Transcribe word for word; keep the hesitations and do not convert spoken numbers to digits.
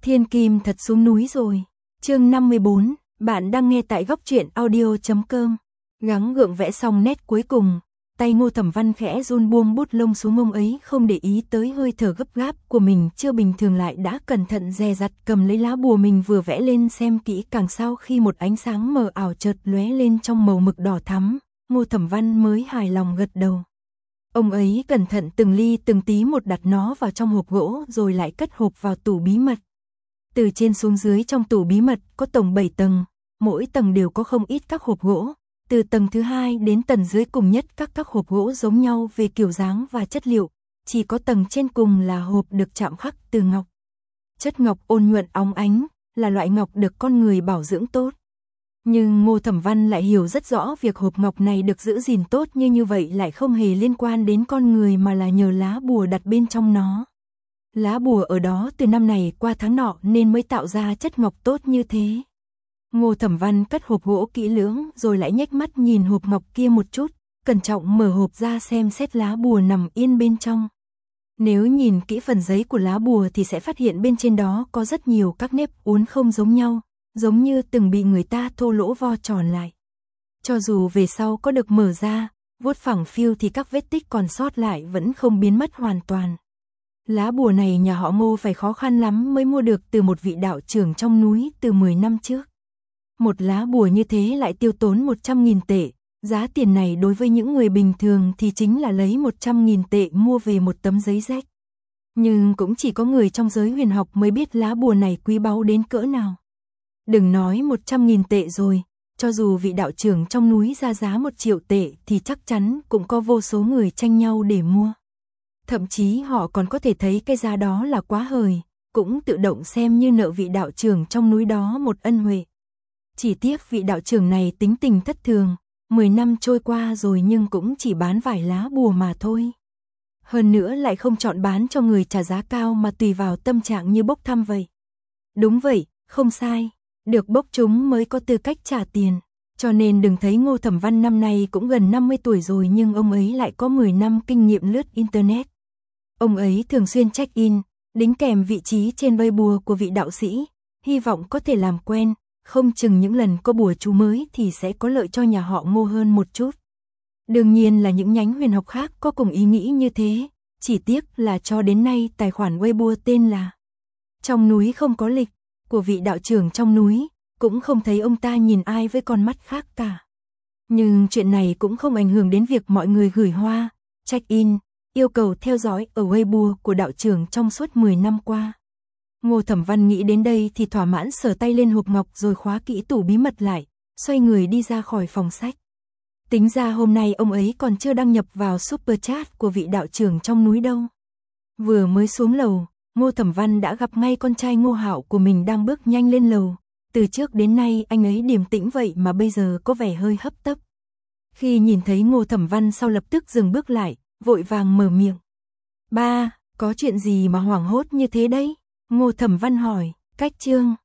Thiên Kim thật xuống núi rồi. Chương năm mươi bốn, bạn đang nghe tại góc truyện audio chấm com. Gắng gượng vẽ xong nét cuối cùng, tay Ngô Thẩm Văn khẽ run buông bút lông xuống, ông ấy không để ý tới hơi thở gấp gáp của mình, chưa bình thường lại đã cẩn thận dè dặt cầm lấy lá bùa mình vừa vẽ lên xem kỹ càng. Sau khi một ánh sáng mờ ảo chợt lóe lên trong màu mực đỏ thắm, Ngô Thẩm Văn mới hài lòng gật đầu. Ông ấy cẩn thận từng ly từng tí một đặt nó vào trong hộp gỗ rồi lại cất hộp vào tủ bí mật. Từ trên xuống dưới trong tủ bí mật có tổng bảy tầng, mỗi tầng đều có không ít các hộp gỗ. Từ tầng thứ hai đến tầng dưới cùng nhất các các hộp gỗ giống nhau về kiểu dáng và chất liệu, chỉ có tầng trên cùng là hộp được chạm khắc từ ngọc. Chất ngọc ôn nhuận óng ánh, là loại ngọc được con người bảo dưỡng tốt. Nhưng Ngô Thẩm Văn lại hiểu rất rõ việc hộp ngọc này được giữ gìn tốt như như vậy lại không hề liên quan đến con người mà là nhờ lá bùa đặt bên trong nó. Lá bùa ở đó từ năm này qua tháng nọ nên mới tạo ra chất ngọc tốt như thế. Ngô Thẩm Văn cất hộp gỗ kỹ lưỡng rồi lại nhếch mắt nhìn hộp ngọc kia một chút, cẩn trọng mở hộp ra xem xét lá bùa nằm yên bên trong. Nếu nhìn kỹ phần giấy của lá bùa thì sẽ phát hiện bên trên đó có rất nhiều các nếp uốn không giống nhau, giống như từng bị người ta thô lỗ vo tròn lại. Cho dù về sau có được mở ra, vuốt phẳng phiu thì các vết tích còn sót lại vẫn không biến mất hoàn toàn. Lá bùa này nhà họ Ngô phải khó khăn lắm mới mua được từ một vị đạo trưởng trong núi từ mười năm trước. Một lá bùa như thế lại tiêu tốn một trăm nghìn tệ, giá tiền này đối với những người bình thường thì chính là lấy một trăm nghìn tệ mua về một tấm giấy rách. Nhưng cũng chỉ có người trong giới huyền học mới biết lá bùa này quý báu đến cỡ nào. Đừng nói một trăm nghìn tệ rồi, cho dù vị đạo trưởng trong núi ra giá một triệu tệ thì chắc chắn cũng có vô số người tranh nhau để mua. Thậm chí họ còn có thể thấy cái giá đó là quá hời, cũng tự động xem như nợ vị đạo trưởng trong núi đó một ân huệ. Chỉ tiếc vị đạo trưởng này tính tình thất thường, mười năm trôi qua rồi nhưng cũng chỉ bán vài lá bùa mà thôi. Hơn nữa lại không chọn bán cho người trả giá cao mà tùy vào tâm trạng như bốc thăm vậy. Đúng vậy, không sai, được bốc chúng mới có tư cách trả tiền. Cho nên đừng thấy Ngô Thẩm Văn năm nay cũng gần năm mươi tuổi rồi nhưng ông ấy lại có mười năm kinh nghiệm lướt Internet. Ông ấy thường xuyên check-in, đính kèm vị trí trên Weibo của vị đạo sĩ, hy vọng có thể làm quen, không chừng những lần có bùa chú mới thì sẽ có lợi cho nhà họ Ngô hơn một chút. Đương nhiên là những nhánh huyền học khác có cùng ý nghĩ như thế, chỉ tiếc là cho đến nay tài khoản Weibo tên là Trong núi không có lịch của vị đạo trưởng trong núi, cũng không thấy ông ta nhìn ai với con mắt khác cả. Nhưng chuyện này cũng không ảnh hưởng đến việc mọi người gửi hoa, check-in, yêu cầu theo dõi ở Weibo của đạo trưởng trong suốt mười năm qua. Ngô Thẩm Văn nghĩ đến đây thì thỏa mãn sờ tay lên hộp ngọc rồi khóa kỹ tủ bí mật lại, xoay người đi ra khỏi phòng sách. Tính ra hôm nay ông ấy còn chưa đăng nhập vào super chat của vị đạo trưởng trong núi đâu. Vừa mới xuống lầu, Ngô Thẩm Văn đã gặp ngay con trai Ngô Hạo của mình đang bước nhanh lên lầu. Từ trước đến nay anh ấy điềm tĩnh vậy mà bây giờ có vẻ hơi hấp tấp. Khi nhìn thấy Ngô Thẩm Văn sau lập tức dừng bước lại, vội vàng mở miệng. Ba, có chuyện gì mà hoảng hốt như thế đấy? Ngô Thẩm Văn hỏi, cách chương.